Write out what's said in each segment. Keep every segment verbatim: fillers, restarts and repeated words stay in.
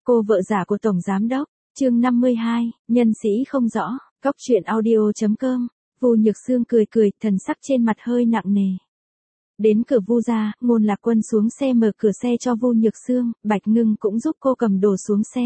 Cô vợ giả của Tổng Giám Đốc, chương năm mươi hai, nhân sĩ không rõ, cóc truyện audio.com, Vu Nhược Sương cười cười, thần sắc trên mặt hơi nặng nề. Đến cửa Vu gia, Ngôn Lạc Quân xuống xe mở cửa xe cho Vu Nhược Sương, Bạch Ngưng cũng giúp cô cầm đồ xuống xe.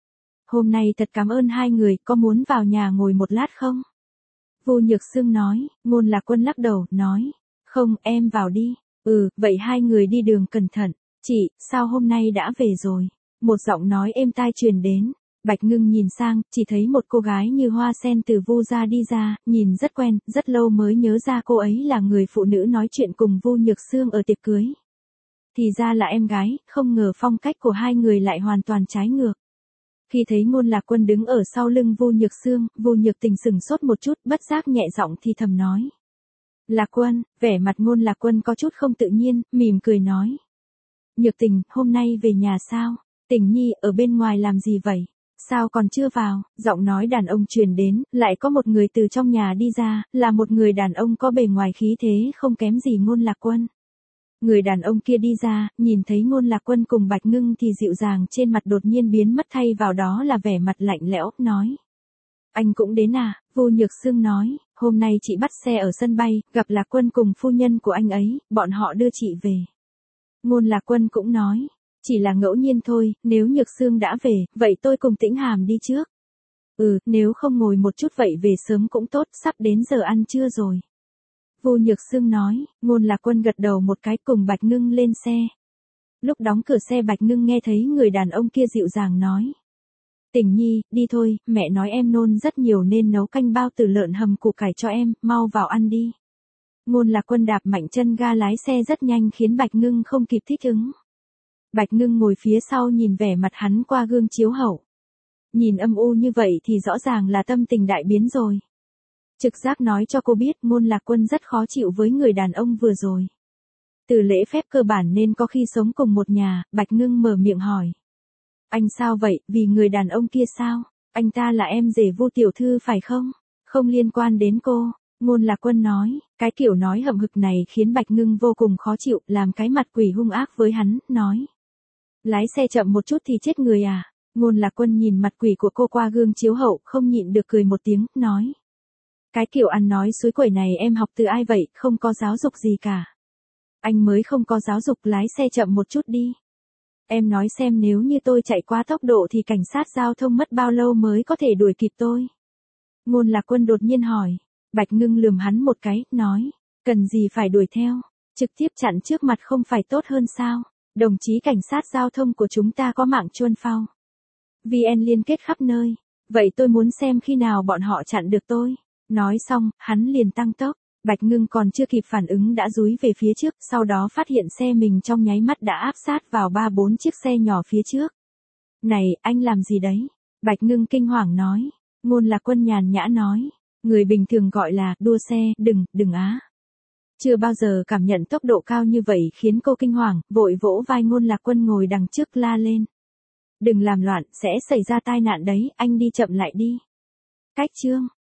Hôm nay thật cảm ơn hai người, có muốn vào nhà ngồi một lát không? Vu Nhược Sương nói, Ngôn Lạc Quân lắc đầu, nói, không, em vào đi. Ừ, vậy hai người đi đường cẩn thận. Chị, sao hôm nay đã về rồi? Một giọng nói êm tai truyền đến. Bạch Ngưng nhìn sang, chỉ thấy một cô gái như hoa sen từ Vu gia đi ra, nhìn rất quen, rất lâu mới nhớ ra cô ấy là người phụ nữ nói chuyện cùng Vu Nhược Sương ở tiệc cưới. Thì ra là em gái, không ngờ phong cách của hai người lại hoàn toàn trái ngược. Khi thấy Ngôn Lạc Quân đứng ở sau lưng Vu Nhược Sương, Vu Nhược Tình sững sốt một chút, bất giác nhẹ giọng thì thầm nói. Lạc Quân, vẻ mặt Ngôn Lạc Quân có chút không tự nhiên, mỉm cười nói. Nhược Tình, hôm nay về nhà sao? Tình Nhi, ở bên ngoài làm gì vậy? Sao còn chưa vào? Giọng nói đàn ông truyền đến, lại có một người từ trong nhà đi ra, là một người đàn ông có bề ngoài khí thế không kém gì Ngôn Lạc Quân. Người đàn ông kia đi ra, nhìn thấy Ngôn Lạc Quân cùng Bạch Ngưng thì dịu dàng trên mặt đột nhiên biến mất, thay vào đó là vẻ mặt lạnh lẽo, nói. Anh cũng đến à? Vu Nhược Sương nói, hôm nay chị bắt xe ở sân bay, gặp Lạc Quân cùng phu nhân của anh ấy, bọn họ đưa chị về. Ngôn Lạc Quân cũng nói, chỉ là ngẫu nhiên thôi, nếu Nhược Sương đã về, vậy tôi cùng Tĩnh Hàm đi trước. Ừ, nếu không ngồi một chút vậy về sớm cũng tốt, sắp đến giờ ăn trưa rồi. Vu Nhược Sương nói, Ngôn Lạc Quân gật đầu một cái cùng Bạch Ngưng lên xe. Lúc đóng cửa xe Bạch Ngưng nghe thấy người đàn ông kia dịu dàng nói. Tình Nhi, đi thôi, mẹ nói em nôn rất nhiều nên nấu canh bao tử lợn hầm củ cải cho em, mau vào ăn đi. Ngôn Lạc Quân đạp mạnh chân ga lái xe rất nhanh khiến Bạch Ngưng không kịp thích ứng. Bạch Ngưng ngồi phía sau nhìn vẻ mặt hắn qua gương chiếu hậu. Nhìn âm u như vậy thì rõ ràng là tâm tình đại biến rồi. Trực giác nói cho cô biết Ngôn Lạc Quân rất khó chịu với người đàn ông vừa rồi. Từ lễ phép cơ bản nên có khi sống cùng một nhà, Bạch Ngưng mở miệng hỏi. Anh sao vậy, vì người đàn ông kia sao? Anh ta là em rể Vu tiểu thư phải không? Không liên quan đến cô. Ngôn Lạc Quân nói, cái kiểu nói hậm hực này khiến Bạch Ngưng vô cùng khó chịu, làm cái mặt quỷ hung ác với hắn, nói. Lái xe chậm một chút thì chết người à? Ngôn Lạc Quân nhìn mặt quỷ của cô qua gương chiếu hậu, không nhịn được cười một tiếng, nói. Cái kiểu ăn nói suối quẩy này em học từ ai vậy, không có giáo dục gì cả. Anh mới không có giáo dục, lái xe chậm một chút đi. Em nói xem nếu như tôi chạy quá tốc độ thì cảnh sát giao thông mất bao lâu mới có thể đuổi kịp tôi? Ngôn Lạc Quân đột nhiên hỏi. Bạch Ngưng lườm hắn một cái, nói. Cần gì phải đuổi theo? Trực tiếp chặn trước mặt không phải tốt hơn sao? Đồng chí cảnh sát giao thông của chúng ta có mạng chuôn phao. vê en liên kết khắp nơi. Vậy tôi muốn xem khi nào bọn họ chặn được tôi. Nói xong, hắn liền tăng tốc. Bạch Ngưng còn chưa kịp phản ứng đã dúi về phía trước, sau đó phát hiện xe mình trong nháy mắt đã áp sát vào ba bốn chiếc xe nhỏ phía trước. Này, anh làm gì đấy? Bạch Ngưng kinh hoàng nói. Ngôn Lạc Quân nhàn nhã nói. Người bình thường gọi là đua xe, đừng, đừng á. Chưa bao giờ cảm nhận tốc độ cao như vậy khiến cô kinh hoàng, vội vỗ vai Ngôn Lạc Quân ngồi đằng trước la lên. Đừng làm loạn, sẽ xảy ra tai nạn đấy, anh đi chậm lại đi. Cách chương.